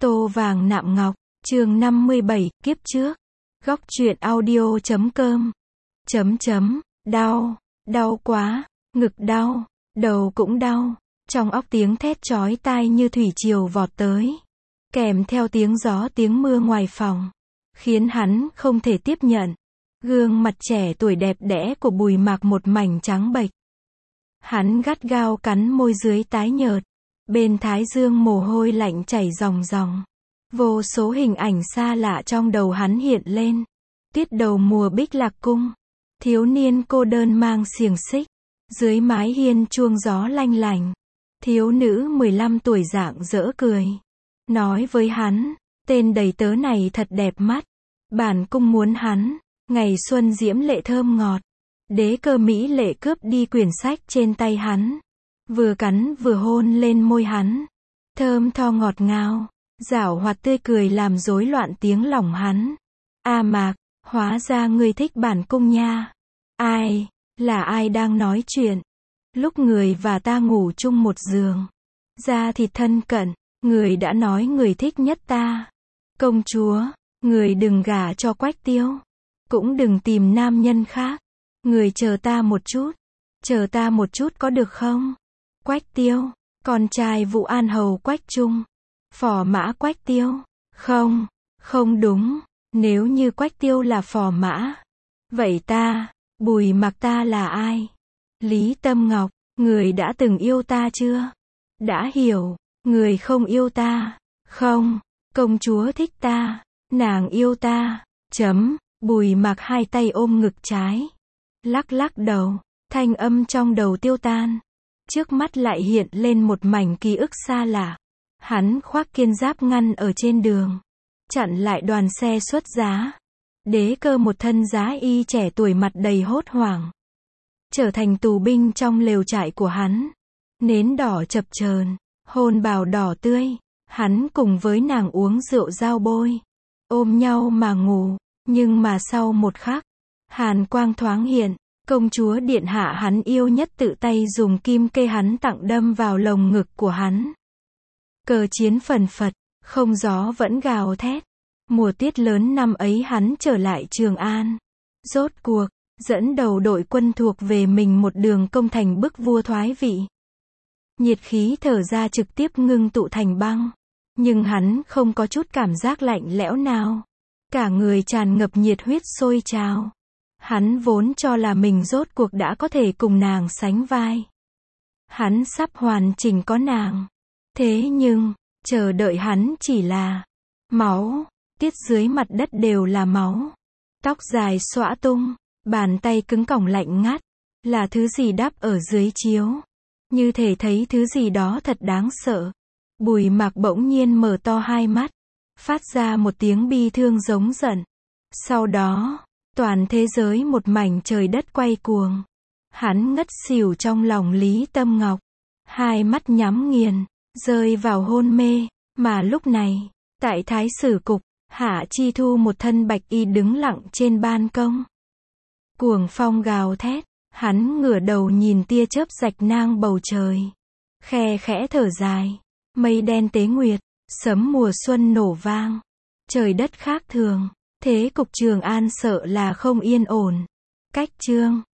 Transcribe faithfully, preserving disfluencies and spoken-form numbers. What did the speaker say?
Tô vàng nạm ngọc, chương năm mươi bảy, kiếp trước. Góc truyện audio chấm com. Chấm chấm, đau, đau quá, ngực đau, đầu cũng đau. Trong óc tiếng thét chói tai như thủy triều vọt tới. Kèm theo tiếng gió tiếng mưa ngoài phòng. Khiến hắn không thể tiếp nhận. Gương mặt trẻ tuổi đẹp đẽ của Bùi Mạc một mảnh trắng bệch. Hắn gắt gao cắn môi dưới tái nhợt. Bên thái dương mồ hôi lạnh chảy ròng ròng. Vô số hình ảnh xa lạ trong đầu hắn hiện lên. Tuyết đầu mùa Bích Lạc Cung. Thiếu niên cô đơn mang xiềng xích. Dưới mái hiên chuông gió lanh lành. Thiếu nữ mười lăm tuổi rạng rỡ cười. Nói với hắn, tên đầy tớ này thật đẹp mắt. Bản cung muốn hắn, ngày xuân diễm lệ thơm ngọt. Đế cơ mỹ lệ cướp đi quyển sách trên tay hắn. Vừa cắn vừa hôn lên môi hắn. Thơm tho ngọt ngào. Giảo hoạt tươi cười làm rối loạn tiếng lòng hắn. A Mạc, hóa ra ngươi thích bản cung nha. Ai, là ai đang nói chuyện? Lúc người và ta ngủ chung một giường. Da thịt thân cận, người đã nói người thích nhất ta. Công chúa, người đừng gả cho Quách Tiêu. Cũng đừng tìm nam nhân khác. Người chờ ta một chút. Chờ ta một chút có được không? Quách Tiêu, con trai Vũ An Hầu Quách Trung. Phò mã Quách Tiêu. Không, không đúng. Nếu như Quách Tiêu là phò mã. Vậy ta, Bùi Mạc ta là ai? Lý Tâm Ngọc, người đã từng yêu ta chưa? Đã hiểu, người không yêu ta. Không, công chúa thích ta. Nàng yêu ta. Chấm, Bùi Mạc hai tay ôm ngực trái. Lắc lắc đầu, thanh âm trong đầu tiêu tan. Trước mắt lại hiện lên một mảnh ký ức xa lạ. Hắn khoác kiên giáp ngăn ở trên đường. Chặn lại đoàn xe xuất giá. Đế cơ một thân giá y trẻ tuổi mặt đầy hốt hoảng. Trở thành tù binh trong lều trại của hắn. Nến đỏ chập chờn, hôn bào đỏ tươi. Hắn cùng với nàng uống rượu giao bôi. Ôm nhau mà ngủ. Nhưng mà sau một khắc, hàn quang thoáng hiện. Công chúa điện hạ hắn yêu nhất tự tay dùng kim kê hắn tặng đâm vào lồng ngực của hắn. Cờ chiến phần phật, không gió vẫn gào thét. Mùa tiết lớn năm ấy hắn trở lại Trường An. Rốt cuộc, dẫn đầu đội quân thuộc về mình một đường công thành bức vua thoái vị. Nhiệt khí thở ra trực tiếp ngưng tụ thành băng. Nhưng hắn không có chút cảm giác lạnh lẽo nào. Cả người tràn ngập nhiệt huyết sôi trào. Hắn vốn cho là mình rốt cuộc đã có thể cùng nàng sánh vai. Hắn sắp hoàn chỉnh có nàng. Thế nhưng, chờ đợi hắn chỉ là máu. Tiết dưới mặt đất đều là máu. Tóc dài xõa tung. Bàn tay cứng cỏng lạnh ngắt. Là thứ gì đắp ở dưới chiếu. Như thể thấy thứ gì đó thật đáng sợ. Bùi Mạc bỗng nhiên mở to hai mắt. Phát ra một tiếng bi thương giống giận. Sau đó, toàn thế giới một mảnh trời đất quay cuồng. Hắn ngất xỉu trong lòng Lý Tâm Ngọc. Hai mắt nhắm nghiền, rơi vào hôn mê. Mà lúc này, tại Thái Sử Cục, Hạ Chi Thu một thân bạch y đứng lặng trên ban công. Cuồng phong gào thét, hắn ngửa đầu nhìn tia chớp rạch nang bầu trời. Khe khẽ thở dài, mây đen tế nguyệt, sấm mùa xuân nổ vang. Trời đất khác thường, thế cục Trường An sợ là không yên ổn. Cách chương